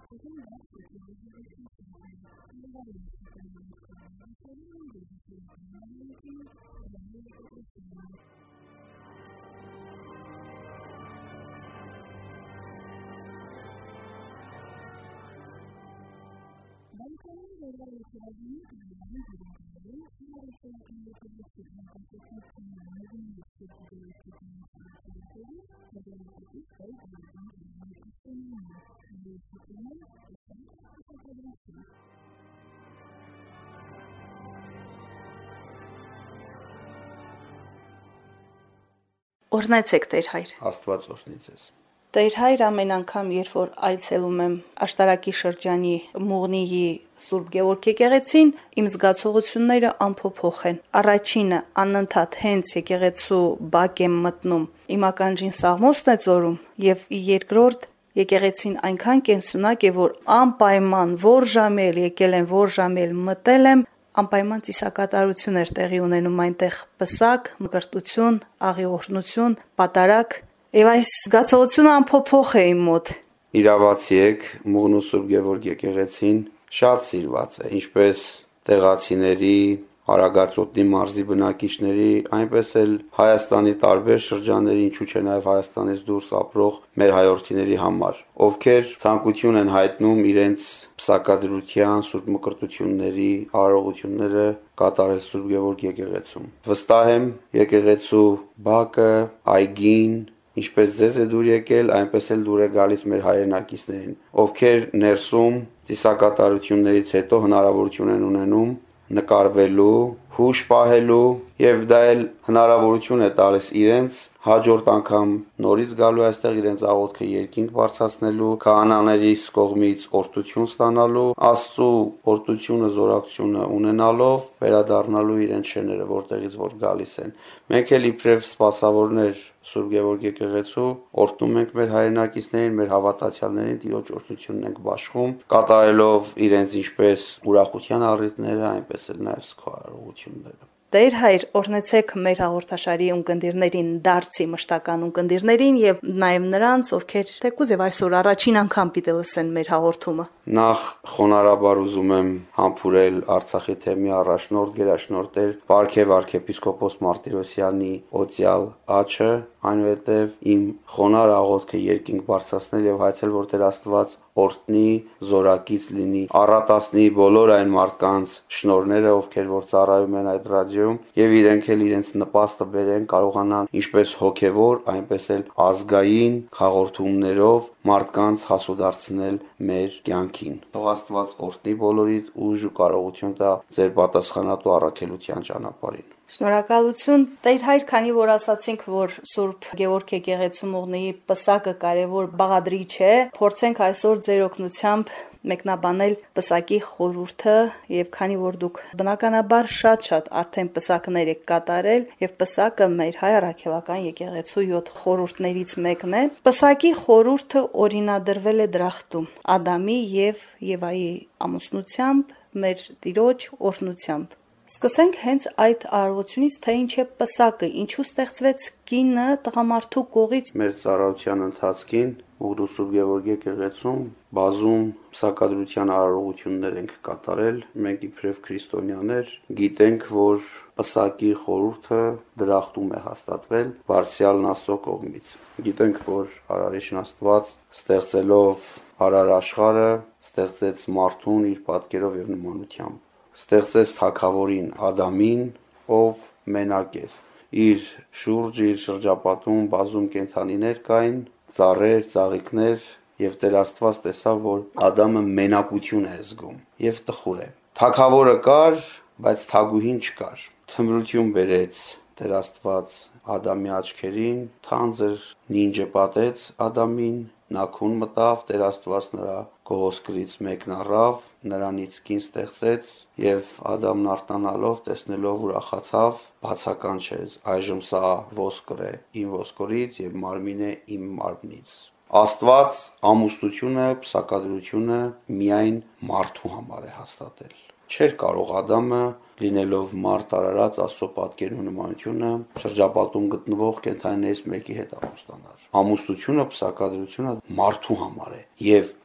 Օրհնեցեք Տեր հայր։ Աստված օրհնի ձեզ։ Տեր հայր, ամեն անգամ, երբ որ այցելում եմ Աշտարակի շրջանի Մուղնիի Սուրբ Գևորգ եկեղեցին, իմ զգացողությունները անփոփոխ են։ Առաջինը անընդհատ հենց եկեղեցու բակ եմ մտնում, իմ ականջին Սաղմոսն է ծորում, եւ երկրորդ եկեղեցին այնքան կենսունակ է, որ անպայման որ ժամ էլ եկել եմ, որ ժամ էլ մտել եմ, անպայման ծիսակատարություն էր տեղի ունենում այնտեղ, պսակ, մկրտություն, աղի օրհնություն, պատարակ, եւ այս զգացողությունը անփոփոխ է իմ մոտ։ Իրավացի եք, Մուղնու Սուրբ Գևորգ եկեղեցին շատ սիրված է, ինչպես տեղացիների, Արագածոտնի մարզի բնակիչների, այնպես էլ Հայաստանի տարբեր շրջանների, ինչու չէ նաև Հայաստանից դուրս ապրող մեր հայրենիների համար, ովքեր ցանկություն են հայտնում իրենց պսակադրության, սուրբ մկրտությունների արարողությունները կատարել Սուրբ Գևորգ եկեղեցում։ Վստահ եմ, եկեղեցու բակը, այգին, ինչպես ձեզ է դուր եկել, այնպես էլ դուր է գալիս մեր հայրենակիցներին, ովքեր ներսում ծիսակատարություններից հետո հնարավորություն են ունենում նկարվելու, հուշ պահելու եւ դա էլ հնարավորություն է տալիս իրենց հաջորդ անգամ նորից գալու այստեղ իրենց աղոթքը երկինք բարձրացնելու, քահանաներից կողմից օրհնություն ստանալու, Աստծո օրհնությունը, զորակցությունը ունենալով վերադառնալու իրենց շեները, որտեղից որ գալիս են։ Մենք էլ իբրև սպասավորներ Սուրբ Գևորգ եկեղեցու օրհնում ենք մեր հայրենակիցներին, մեր հավատացյալներին, Տիրոջ օրհնությունն ենք բաշխում, կատարելով իրենց ինչպես ուրախության առիթները, այնպես էլ նաև սկսարողությունները։ Տեր հայր, օրհնեցեք մեր հաղորդաշարի ունկնդիրներին, դարձի մշտական ունկնդիրներին եւ նաեւ նրանց, ովքեր թեկուզ եւ այսօր առաջին անգամ պիտի լսեն մեր հաղորդումը։ Նախ խոնարհաբար ուզում եմ համբուրել Արցախի թեմի առաջնորդ գերաշնորհ Պարքև arczepiskopos Մարտիրոսյանի օծյալ աչը, այնուհետև իմ խոնար աղոթքը երկինք բարձրացնել եւ հայցել, որ Տեր Աստված օրհնի, զորակից լինի, առատացնի բոլոր այն մարդկանց շնորհները, ովքեր որ ծառայում են այդ ռադիոյում, եւ իրենք էլ իրենց նպաստը բերեն, կարողանան ինչպես հոգեվոր, այնպես էլ ազգային հաղորդումներով մարդկանց հասուդարձնել մեր կյանքին։ Թող Աստված օրհնի բոլորիդ ուժ ու կարողություն տա ձեր պատասխանատու առաքելության ճանապարհին։ Շնորհակալություն Տեր հայր, քանի որ ասացինք, որ Սուրբ Գևորգ եկեղեցու Մուղնիի պսակը կարևոր բաղադրիչ է, փորձենք այսօր ձեր օգնությամբ մեկնաբանել պսակի խորհուրդը, եւ քանի որ դուք բնականաբար շատ արդեն պսակներ եք կատարել, եւ պսակը մեր հայ առաքելական եկեղեցու 7 խորհուրդներից մեկն է, պսակի խորհուրդը օրինադրվել է դրախտում Ադամի եւ Եվայի ամուսնությամբ, մեր Տիրոջ օրհնությամբ։ Սկսենք հենց այդ արարողությունից, թե ինչ է պսակը, ինչու ստեղծվեց կինը տղամարդու կողից։ Մեր ծառայության ընթացքին Մուղնու Սուրբ Գևորգ եկեղեցում բազում պսակադրության արարողություններ ենք կատարել, մենք իբրև քրիստոնյաներ գիտենք, որ պսակի խորհուրդը դրախտում է հաստատվել Բարձրյալն Աստծո կողմից։ Գիտենք, որ Արարիչն Աստված ստեղծելով արար աշխարհը, ստեղծեց մարդուն իր պատկերով եւ նմանությամբ։ Ստեղծեց թագավորին Ադամին, ով մենակ էր։ Իր շուրջ, իր շրջապատում բազում կենդանիներ կային, ծառեր, ծաղիկներ, եւ Տեր Աստված տեսավ, որ Ադամը մենակություն է զգում եւ տխուր է։ Թագավորը կար, բայց թագուհին չկար։ Թմրություն բերեց Տեր Աստված Ադամի աչքերին, թանձր նինջը պատեց Ադամին, նա քուն մտավ, Տեր Աստված նրա գողոսկրից մեկն առավ, նրանից կին ստեղծեց եւ Ադամն արտանալով, տեսնելով ուրախացավ, բացականչեց, այժմ սա ոսկր է իմ ոսկորից եւ մարմին է իմ մարմնից։ Աստված ամուսնությունը, պսակադրությունը միայն մարդու համար է հաստատել։ Չէր կարող Ադամը, լինելով մարդ արարած Աստծո պատկերն ու նմանությունը, շրջապատում գտնվող կենդանիներից մեկի հետ ամուսնանալ։ Ամուսնությունը, պսակադրությունը մարդու համար է եւ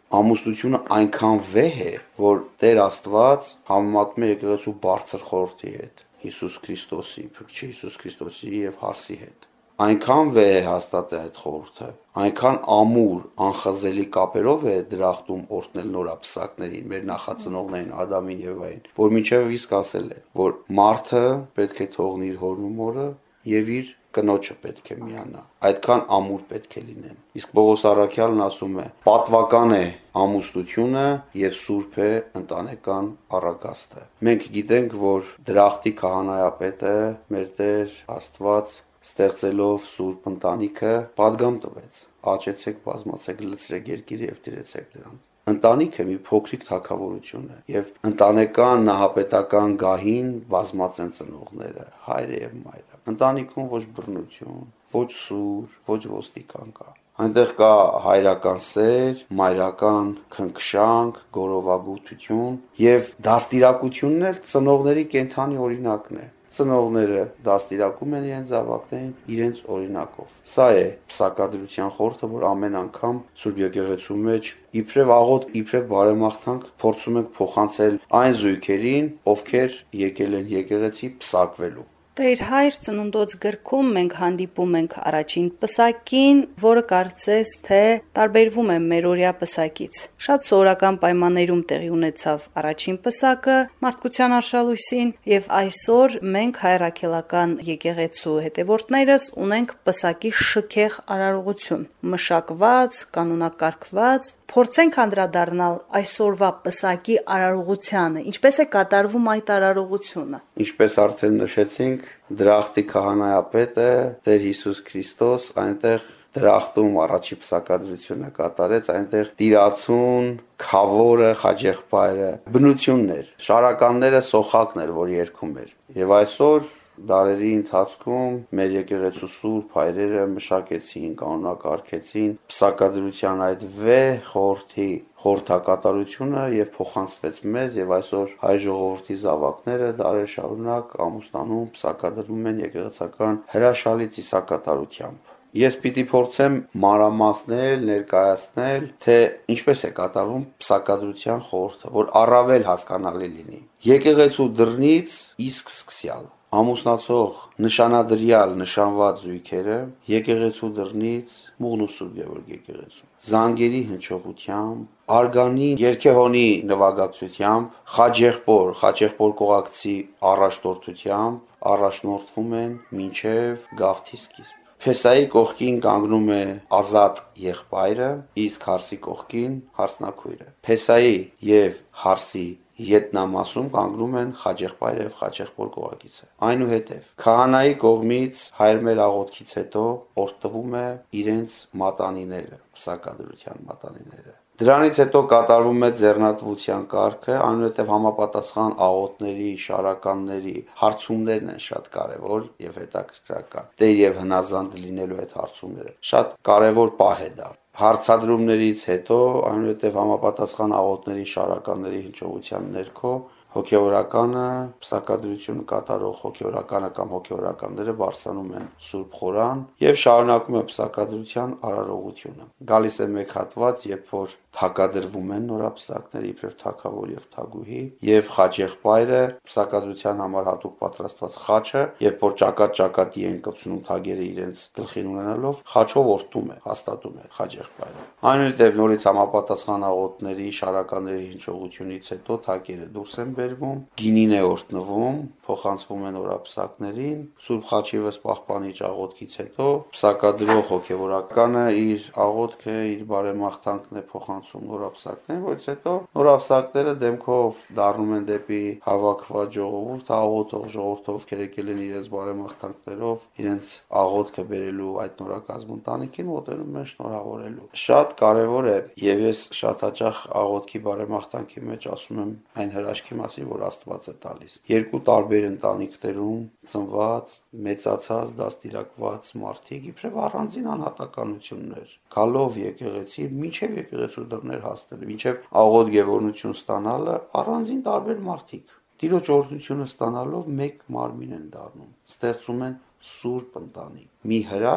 ամուսնությունը այնքան վեհ է, որ Տեր Աստված համեմատում է եկեղեցու բարձր խորհրդի հետ, Հիսուս Քրիստոսի, Փրկչի Հիսուս Քրիստոսի եւ Հարսի հետ։ Այնքան վեհ է հաստատ է այդ խորհուրդը, այնքան ամուր, անխզելի կապերով է դրախտում օրհնել նորապսակներին, մեր նախածնողներին Ադամին եւ Եվային, որ մինչեւ իսկ ասել է, որ մարդը պետք է թողնի իր հորն ու մորը եւ իր կնոջը պետք է միանա։ Այդքան ամուր պետք է լինեն։ Իսկ Պողոս առաքյալն ասում է. պատվական է ամուսնությունը եւ սուրբ է ընտանեկան առագաստը։ Մենք գիտենք, որ դրախտի քահանայապետը մեր Տեր Աստված ստեղծելով սուրբ ընտանիքը պատգամ տվեց. աճեցեք, բազմացեք, լցրեք երկիրը եւ տիրեցեք դրան։ Ընտանիքը մի փոքրիկ թագավորություն է եւ ընտանեկան նահապետական գահին բազմած են ծնողները, հայրը եւ մայրը։ Ընտանիքում ոչ բռնություն, ոչ սուր, ոչ ոստիկան կա։ Այնտեղ կա հայրական սեր, մայրական քնքշանք, գորովագութություն եւ դաստիարակությունն էլ ծնողների կենթանի օրինակն է։ Ծնողները դաստիարակում են իրենց զավակներին իրենց օրինակով։ Սա է պսակադրության խորհուրդը, որ ամեն անգամ Սուրբ Եկեղեցու մեջ իբրև աղոտ, իբրև բարեմաղթանք փորձում ենք փոխանցել այն զույգերին, ովքեր եկել են եկեղեցի պսակվելու։ Տեր Հայր ծննդոց գրքում մենք հանդիպում ենք առաջին պսակին, որը կարծես թե տարբերվում է մերօրյա պսակից։ Շատ սովորական պայմաններում տեղի ունեցավ առաջին պսակը մարդկության արշալույսին, եւ այսօր մենք հայրաքելական եկեղեցու հետևորդներս ունենք պսակի շքեղ արարողություն, մշակված, կանոնակարգված։ Փորձենք անդրադառնալ այսօրվա պսակի արարողությանը, ինչպես է կատարվում այդ արարողությունը։ Ինչպես արդեն նշեցինք, դրախտի քահանայապետը Տեր Հիսուս Քրիստոս այնտեղ դրախտում առաջի պսակադրությունը կատարեց, այնտեղ տիրացուն, քավորը, խաչեղբայրը, բնություններ, շարականները, սոխակներ, որ երգում էր։ Եվ այսօր դարերի ընթացքում մեր եկեղեցու սուրբ հայրերը մշակեցին, կանոնակարգեցին պսակադրության այդ վեհ խորհրդի խորհրդակատարությունը եւ փոխանցվեց մեզ եւ այսօր հայ ժողովրդի զավակները դարեր շարունակ ամուսնանում պսակադրվում են եկեղեցական հրաշալի ծիսակատարությամբ։ Ես պիտի փորձեմ մանրամասնել, ներկայացնել, թե ինչպես է կատարվում պսակադրության խորհուրդը, որ առավել հասկանալի լինի։ Եկեղեցու դռնից իսկ սկսյալ ամուսնացող նշանադրյալ նշանված զույգերը եկեղեցու դռնից Մուղն ու Սուրբ Գևորգ եկեղեցու զանգերի հնչողությամբ, արգանի երգեհոնի նվագակցությամբ, խաչեղբոր կողակցի առաջնորդությամբ առաջնորդվում են մինչև գավթի սկիզբ։ Փեսայի կողքին կանգնում է ազատ եղբայրը, իսկ Հարսի կողքին հարսնակույրը։ Փեսայի եւ Հարսի ետնամասում կանգնում են խաչեղբայրը եւ խաչեղբոր կողակիցը։ Այնուհետև քահանայի կողմից հայրմեր աղոթքից հետո օրդվում է իրենց մատանիները, պսակադրության մատանիները։ Դրանից հետո կատարվում է ձեռնատվության կարգը, այնուհետև համապատասխան աղոթների, շարականների, հարցումներն են շատ կարևոր եւ հետաքրքրական։ Տեր եւ հնազանդ լինելու այդ հարցումները։ Շատ կարևոր պահ է դա։ Հարցադրումներից հետո, այնուհետև համապատասխան աղոթների, շարականների հնչողության ներքո հոգևորականը, պսակադրությունը կատարող հոգևորականը կամ հոգևորականները բարձրանում են Սուրբ Խորան եւ շարունակում է պսակադրության արարողությունը։ Գալիս է մեկ հատված, երբ որ թակադրվում են նորապսակները իբրև թագավոր եւ թագուհի եւ խաչեղբայրը պսակադրության համար հատուկ պատրաստված խաչը, երբ որ ճակատ-ճակատի են կպցնում թագերը իրենց գլխին ունենալով, խաչով օրտում է, հաստատում է խաչեղբայրը։ Այնուհետև նորից համապատասխան աղոթների, շարականների հնչողությունից հետո թագերը դուրս են բերվում, գինին է օրտնվում, փոխանցվում են նորապսակներին, Սուրբ Խաչիվս պահպանիչ աղոթքից հետո պսակադրող հոգևորականը իր աղոթքը, իր բարեմաղթանքն է փոխանցում նորապսակներին, որից հետո նորապսակները դեմքով դառնում են դեպի հավաքված ժողովուրդ, աղոթող ժողովուրդը, ովքեր եկել են իրենց բարեմաղթանքներով, իրենց աղոթքը բերելու այդ նորակազմ ընտանիքին մոտենում են շնորհավորելու։ Շատ կարևոր է, եւ ես շատ հաճախ աղոթքի բարեմաղթանքի մեջ ասում եմ այն հրաշքի մասին, որ Աստված է տալիս։ Երկու տարբեր ընտանիքներում ծնված, մեծացած, դաստիարակված մարդիկ իբրև առանձին անհատականություններ, գալով եկեղեցի, մինչև եկեղեցու դռներ հասնելը, մինչև աղոթ գևորնություն ստանալը, առանձին տարբեր մարդիկ։ Տիրոջ օրհնությունը ստանալով մեկ մարմին են դառնում, ստեղծում են սուրբ ընտանիք, մի հրաշք,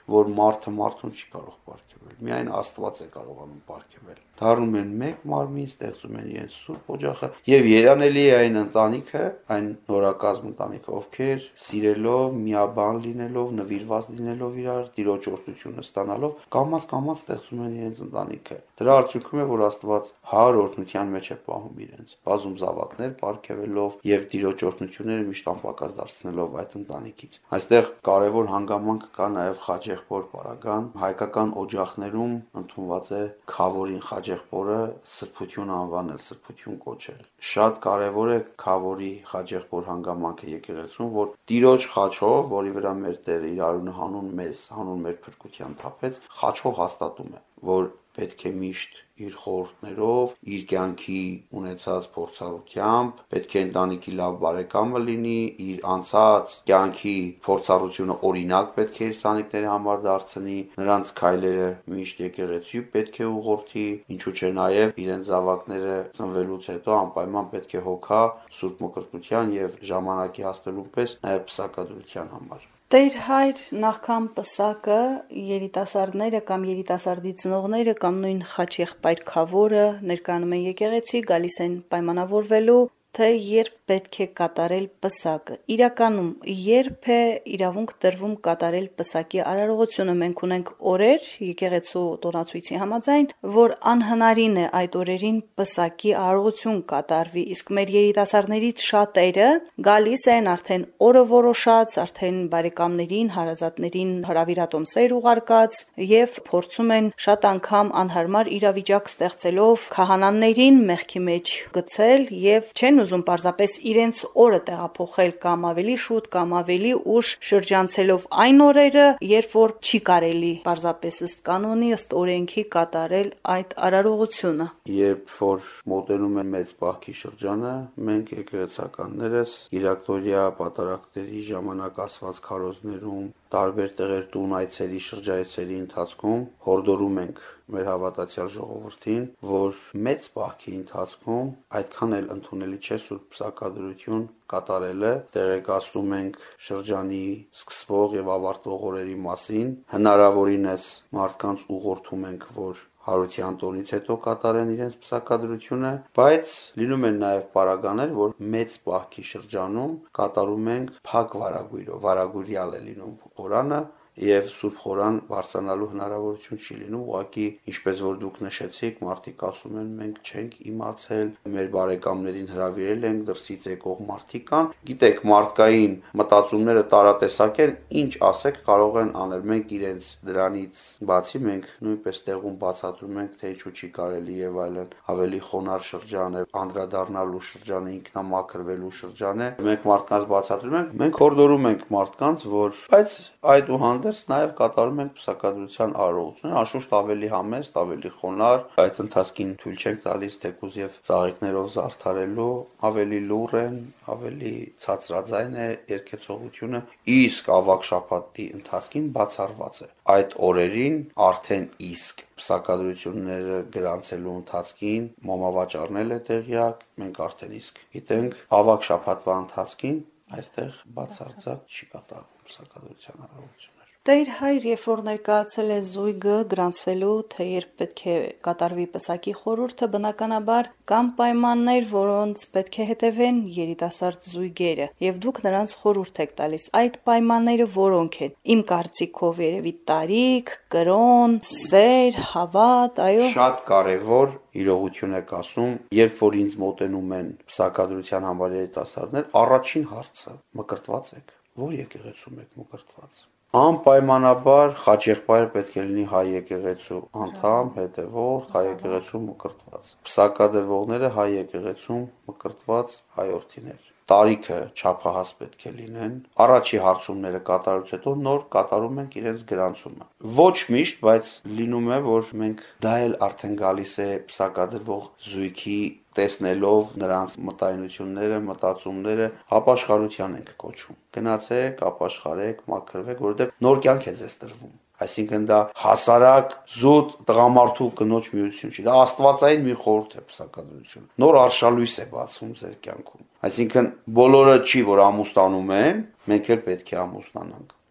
որ մարդը մարդուն չի կարող պարգևել, միայն Աստված է կարողանում պարգևել։ Դառնում են մեկ մարմին, ստեղծում են իրենց սուրբ օջախը եւ երանելի է այն ընտանիքը, այն նորակազմ ընտանիքը, ովքեր սիրելով, միաբան լինելով, նվիրված լինելով իրար, Տիրոջ օրհնությունը ստանալով, կամաց ստեղծում են իրենց ընտանիքը։ Դրա արդյունքում է, որ Աստված 100 օրհնության մեջ է պահում իրենց, բազում զավակներ պարգևելով եւ Տիրոջ օրհնությունները միշտ անպակաս դարձնելով այդ ընտանիքից։ Այստեղ կարևոր հանգամանք կա նաեւ Խաչեղբոր պարագան, հայկական օջախներում ընդունված է Քավորին Խաչեղբորը սրբություն անվանել, սրբություն կոչել։ Շատ կարևոր է Քավորի Խաչեղբոր հանգամանքը եկեղեցում, որ Տիրոջ խաչով, որի վրա մեր Տերը իր արյունը հանուն մեզ, հանուն մեր փրկության թափեց, խաչով հաստատում է, որ պետք է միշտ իր խորհուրդներով, իր կյանքի ունեցած փորձառությամբ, պետք է ընտանիքի լավ բարեկամը լինի, իր անցած կյանքի փորձառությունը օրինակ պետք է իր սանիկների համար դարձնի, նրանց քայլերը միշտ եկեղեցու պետք է ուղղորդի, ինչու՞ չէ նաև իրեն զավակները ծնվելուց հետո անպայման պետք է հոգա Սուրբ Մկրտության եւ ժամանակի հասնելու պես նաև պսակադրության համար։ Տեր հայր նախքան պսակը երիտասարդները կամ երիտասարդի ծնողները կամ նույն Խաչեղբայր Քավորը ներկայանում են եկեղեցի, գալիս են պայմանավորվելու, թե երբ պետք է կատարել պսակը։ Իրականում երբ է իրավունք տրվում կատարել պսակի արարողությունը։ Մենք ունենք օրեր եկեղեցու տոնացույցի համաձայն, որ անհնարին է այդ օրերին պսակի արարողություն կատարվի, իսկ մեր երիտասարդներից շատերը գալիս են արդեն օրը որոշած, արդեն բարեկամներին, հարազատներին հրավիրատոմսեր ուղարկած եւ փորձում են շատ անգամ անհարմար իրավիճակ ստեղծելով քահանաներին մեղքի մեջ գցել եւ չեն ուզում պարզապես իրենց օրը տեղափոխել կամ ավելի շուտ կամ ավելի ուշ շրջանցելով այն օրերը, երբ որ չի կարելի պարզապես ըստ կանոնի, ըստ օրենքի կատարել այդ արարողությունը։ Երբ որ մոտենում է մեծ պահքի շրջանը, մենք եկեղեցականներս Իրակտորյա պատարակների ժամանակ ասված քարոզներում, տարբեր տեղեր տուն այցերի, շրջայցերի ընթացքում հորդորում ենք մեր հավատացյալ ժողովրդին, որ մեծ պահքի ընթացքում այդքան էլ ընդունելի չէ Սուրբ Պսակադրություն կատարելը, տեղեկացնում ենք շրջանի սկսվող եւ ավարտվող օրերի մասին, հնարավորինս մարդկանց ուղղորդում ենք, որ Հարության տոնից հետո կատարեն իրենց պսակադրությունը, բայց լինում են նաև պարագաներ, որ մեծ պահքի շրջանում կատարում ենք փակ վարագույրով, վարագույրյալ է լինում Խորանը եւ Սուրբ Խորան բարձրանալու հնարավորություն չի լինում, ուղղակի ինչպես որ դուք նշեցիք, մարդիկ ասում են մենք չենք իմացել, մեր բարեկամներին հրավիրել ենք, դրսից եկող մարդիկ կան, գիտեք, մարդկային մտածումները տարատեսակ են, ինչ ասեք կարող են անել, մենք իրենց դրանից բացի մենք նույնպես տեղում բացատրում ենք, թե ինչու չի կարելի եւ այլն, ավելի խոնար շրջան է, անդրադառնալու շրջան է, ինքնամաքրվելու շրջան է, մենք մարդկանց բացատրում ենք, մենք հորդորում ենք մարդկանց, որ բայց այդուհանդերձ նաև կատարում ենք պսակադրության արարողությունը, անշուշտ ավելի համեստ, ավելի խոնար, այդ ընթացքին թույլ չենք տալիս թեկուզ եւ ծաղիկներով զարդարելու, ավելի լուռ են, ավելի ցածրաձայն է երգեցողությունը, իսկ ավագ շաբաթի ընթացքին բացառված է։ Այդ օրերին արդեն իսկ պսակադրությունները գրանցելու ընթացքին մոմավաճառնել է տեղյակ, մենք արդեն իսկ գիտենք, ավագ շաբաթվա ընթացքին այստեղ բացարձակ չի կատարվում պսակադրության արարողությունները։ Տեր հայր, երբ որ ներկայացել է զույգը գրանցվելու, թե երբ պետք է կատարվի պսակի խորհուրդը, բնականաբար կան պայմաններ, որոնց պետք է հետևեն երիտասարդ զույգերը, եւ դուք նրանց խորհուրդ եք տալիս։ Այդ պայմանները որոնք են։ Իմ կարծիքով երևի տարիք, կրոն, սեր, հավատ, այո։ Շատ կարևոր իրողություն եք ասում, երբ որ ինձ մոտենում են պսակադրության համար երիտասարդներ, առաջին հարցը՝ մկրտված եք։ Որ եկեղեցում եք մկրտված։ Անպայմանաբար Խաչեղբայրը պետք է լինի հայ եկեղեցու անդամ, հետևորդ, հայ եկեղեցու մկրտված։ Պսակադրվողները հայ եկեղեցում մկրտված հայորդիներ։ Տարիքը չափահաս պետք է լինեն։ Առաջի հարցումները կատարելուց հետո նոր կատարում ենք իրենց գրանցումը։ Ոչ միշտ, բայց լինում է, որ մենք դա էլ արդեն գալիս է պսակադրվող զույգի տեսնելով նրանց մտայնությունները, մտածումները, ապաշխարության ենք կոչում։ Գնացեք, ապաշխարեք, մաքրվեք, որովհետև նոր կյանք է ձեզ տրվում։ Այսինքն դա հասարակ զուտ տղամարդու կնոջ միություն չի, դա աստվածային մի խորհուրդ է պսակադրությունը։ Նոր արշալույս է բացվում ձեր կյանքում։ Այսինքն բոլորը չի, որ ամուսնանում են, մենք էլ պետք է ամուսնանանք։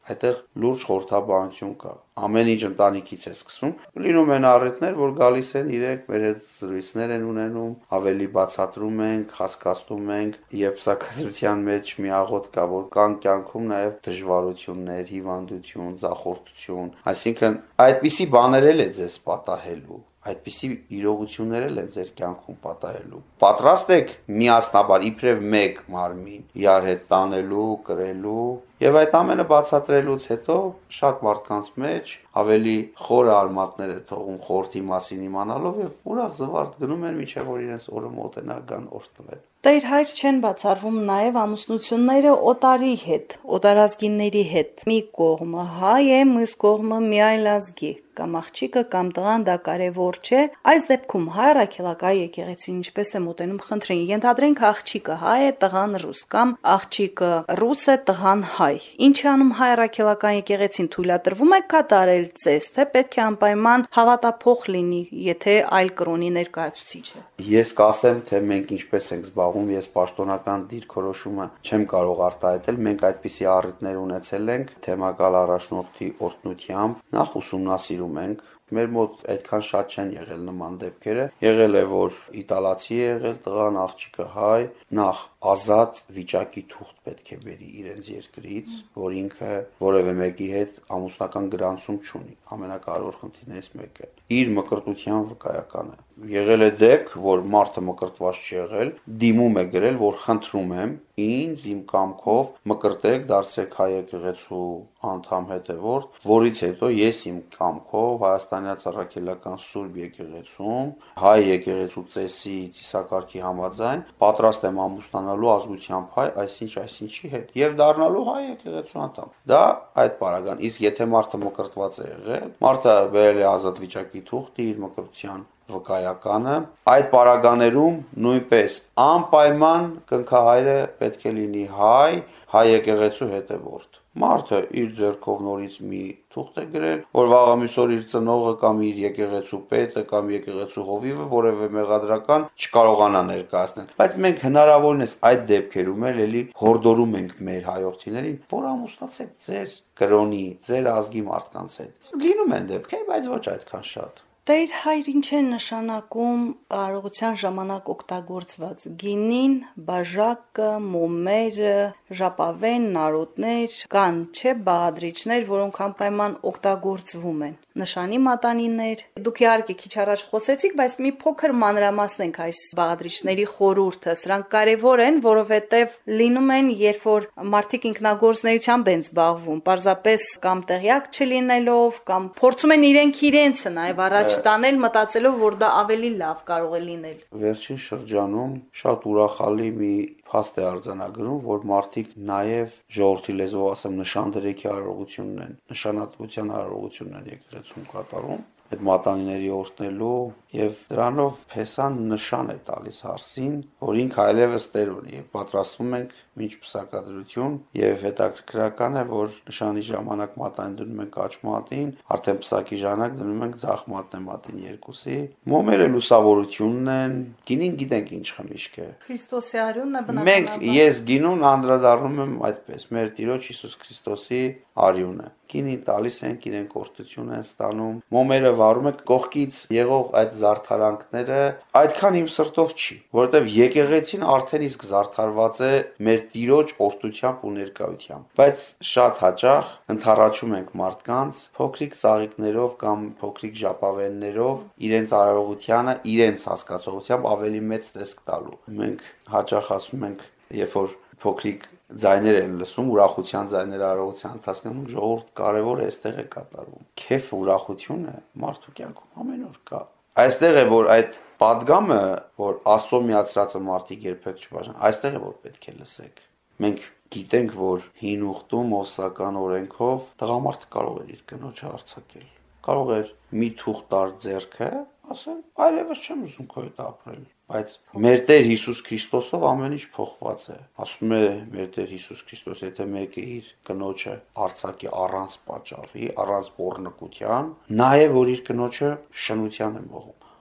այդտեղ լուրջ խորհրդաբանություն կա։ Ամեն ինչ ընտանիքից է սկսում։ Լինում են առիթներ, որ գալիս են իրենք մեր հետ զրույցներ են ունենում, ավելի բացատրում ենք, հասկացնում ենք, եւ սակրության մեջ մի աղոտ կա, որ կան կյանքում նաեւ դժվարություններ, հիվանդություն, ձախորդություն, այսինքն այդպիսի բաներ էլ է ձեզ պատահելու։ Այդպիսի իրողություններ էլ են ձեր կյանքում պատահելու։ Պատրաստ եք միասնաբար իբրև մեկ մարմին իրար հետ տանելու, կրելու եւ այդ ամենը բացատրելուց հետո շատ մարդկանց մեջ ավելի խորը արմատներ է թողում խորթի մասին իմանալով եւ ուրախ զվարթ գնում են միջև որ իրենց օրը մոտենա գան օրտվել։ Տեր հայր չեն բացառվում նաև ամուսնությունները օտարի հետ, օտարազգիների հետ։ Մի կողմը հայ է, մյուս կողմը միայն ազգի, կամ աղջիկը կամ տղան դա կարևոր չէ։ Այս դեպքում հայ առաքելական եկեղեցին ինչպես է մոտենում, խնդրին, ենթադրենք աղջիկը հայ է, տղան ռուս, կամ աղջիկը ռուս է, տղան հայ։ Ինչ է անում հայ առաքելական եկեղեցին, թույլատրվում է կատարել ծես, թե պետք է անպայման հավատափող լինի, եթե այլ կրոնի ներկայացուցիչ է։ Ես կասեմ, թե մենք ինչպես ենք զբաղվում, ես պաշտոնական դիրքորոշումը չեմ կարող արտահայտել, մենք այդպիսի առիթներ ունեցել ենք թեմակալ առաջնորդի օրհնությամբ, նախ ուսումնասիրում ենք Մեր մոտ այդքան շատ չեն եղել նման դեպքերը։ Եղել է, որ իտալացի է եղել տղան, աղջիկը հայ, նախ ազատ վիճակի թուղթ պետք է բերի իրենց երկրից, որ ինքը որևէ մեկի հետ ամուսնական գրանցում չունի։ Ամենակարևոր խնդիրներից մեկը։ Իր մկրտության վկայականը։ Եղել է դեպք, որ մարդը մկրտված չի եղել, դիմում է գրել, որ խնդրում եմ ինձ իմ կամքով մկրտեք, դարձեք հայ եկեղեցու անդամ հետևորդ, որից հետո ես իմ կամքով Հայաստանյան Առաքելական Սուրբ եկեղեցում հայ եկեղեցու ծեսի ծիսակարգի համաձայն պատրաստ եմ ամուսնանալու ազգությամբ հայ, այսինչի հետ եւ դառնալու հայ եկեղեցու անդամ։ Դա այդ պարագան, իսկ եթե մարդը մկրտված է եղել, մարդը բերել է ազատ վիճակի թուղթը իր մկրտության վկայականը, այդ պարագաներում նույնպես անպայման կնքահայրը պետք է լինի հայ եկեղեցու հետևորդ։ Մարդը իր ձեռքով նորից մի թուղթ է գրել, որ վաղամիս օր իր ծնողը կամ իր եկեղեցու պետը կամ եկեղեցու հովիվը որևէ մեղադրական չկարողանա ներկայացնել։ Բայց մենք հնարավորինս այդ դեպքերում էլ էլի հորդորում ենք մեր հայրենիներին, որ ամուսնացեք ձեր կրոնի, ձեր ազգի մարդկանց հետ։ Լինում են դեպքեր, բայց ոչ այդքան շատ։ Տեր հայր ինչ է նշանակում արարողության ժամանակ օգտագործված գինին, բաժակը, մոմերը, ժապավեն, նարոտներ, կան չէ բաղադրիչներ, որոնք անպայման օգտագործվում են, նշանի մատանիներ։ Դուք իհարկե քիչ առաջ խոսեցիք, բայց մի փոքր մանրամասնենք այս բաղադրիչների խորհուրդը։ Սրանք կարևոր են, որովհետև լինում են, երբ որ մարդիկ ինքնագործնեությամբ են զբաղվում, պարզապես կամ տեղյակ չլինելով, կամ փորձում են իրենցը նաև առաջ տանել մտածելով, որ դա ավելի լավ կարող է լինել։ Վերջին շրջանում շատ ուրախալի մի փաստ է արձանագրում, որ մարդիկ նաև ժողովրդի լեզվով ասեմ նշանդրեքի արարողությունն են, նշանատվության արարողությունն են եկեղեցում կատարում, այդ մատանիների օրհնելու եւ դրանով փեսան նշան է տալիս հարսին, որ ինքը այլևս տեր ունի եւ պատրաստվում ենք մինչ պսակադրություն եւ հետաքրքրական է, որ նշանի ժամանակ մատանին դնում ենք աջ մատին, արդեն պսակի ժամանակ դնում ենք ձախ մատնեմատին երկուսի։ Մոմերը լուսավորությունն են, գինին գիտենք ինչ խմիչք է։ Քրիստոսի արյունն է բնականաբար։ Ես գինուն անդրադառնում եմ այդպես, մեր Տիրոջ Հիսուս Քրիստոսի արյունը։ Գինին տալիս ենք, իրենք օրհնություն են ստանում։ Մոմերը վարում եք կողքից եղող այդ զարդարանքները այդքան իմ սրտով չի, որովհետև եկեղեցին արդեն իսկ զարդարված է մեր Տիրոջ օրհնությամբ ու ներկայությամբ։ Բայց շատ հաճախ ընթառաջում ենք մարդկանց փոքրիկ ծաղիկներով կամ փոքրիկ ժապավեններով իրենց արարողությանը, իրենց հասկացողությամբ ավելի մեծ տեսք տալու։ Մենք հաճախ ասում ենք, երբ որ փոքրիկ ձայներ են լսում, ուրախության ձայներ արարողության ընթացքում ժողովուրդ կարևոր է այստեղ է կատարվում։ Քեֆ ուրախությունը մարդու կյանքում ամեն օր կա։ Այստեղ է որ այդ падգամը, որ Աստծո միացրածը մարդիկ երբեք չբաժան, այստեղ է որ պետք է լսեք։ Մենք գիտենք, որ հին ուխտում օսական օրենքով տղամարդը կարող է իր կնոջը արձակել։ Կարող էր մի թուղթ տար ձեռքը, ասել, այլևս չեմ ուզում քո հետ ապրել։ Բայց մեր Տեր Հիսուս Քրիստոսով ամեն ինչ փոխված է։ Ասում է մեր Տեր Հիսուս Քրիստոս, եթե մեկը իր կնոջը արձակի առանց պատճառի, առանց բորնկության, նա է որ իր կնոջը շնության է մողում։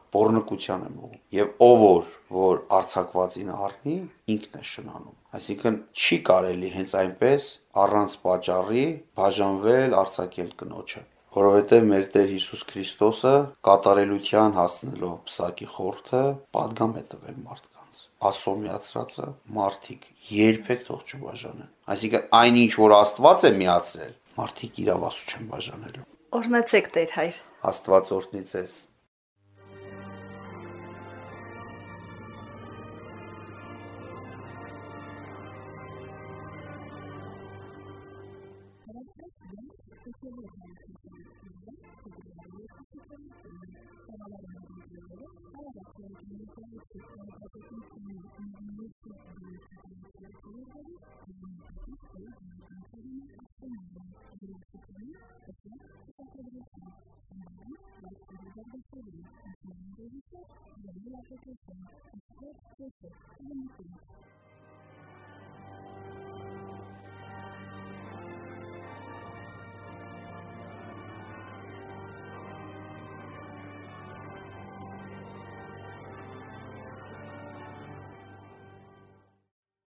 բորնկության եմ ուղղում։ Եվ ով որ արձակվածին առնի, ինքն է շնանում։ Այսինքն չի կարելի հենց այնպես առանց պատճառի բաժանվել, արձակել կնոջը, որովհետև մեր Տեր Հիսուս Քրիստոսը կատարելության հասնելով պսակի խորհուրդը պատգամ է տվել մարդկանց։ Աստծո միացրածը մարդիկ երբեք թող չբաժանեն։ Այսինքն այնինչ որ Աստված է միացրել, մարդիկ իրավասու չեն բաժանելու։ Օրհնեցեք Տեր հայր։ Աստված օրհնի ձեզ։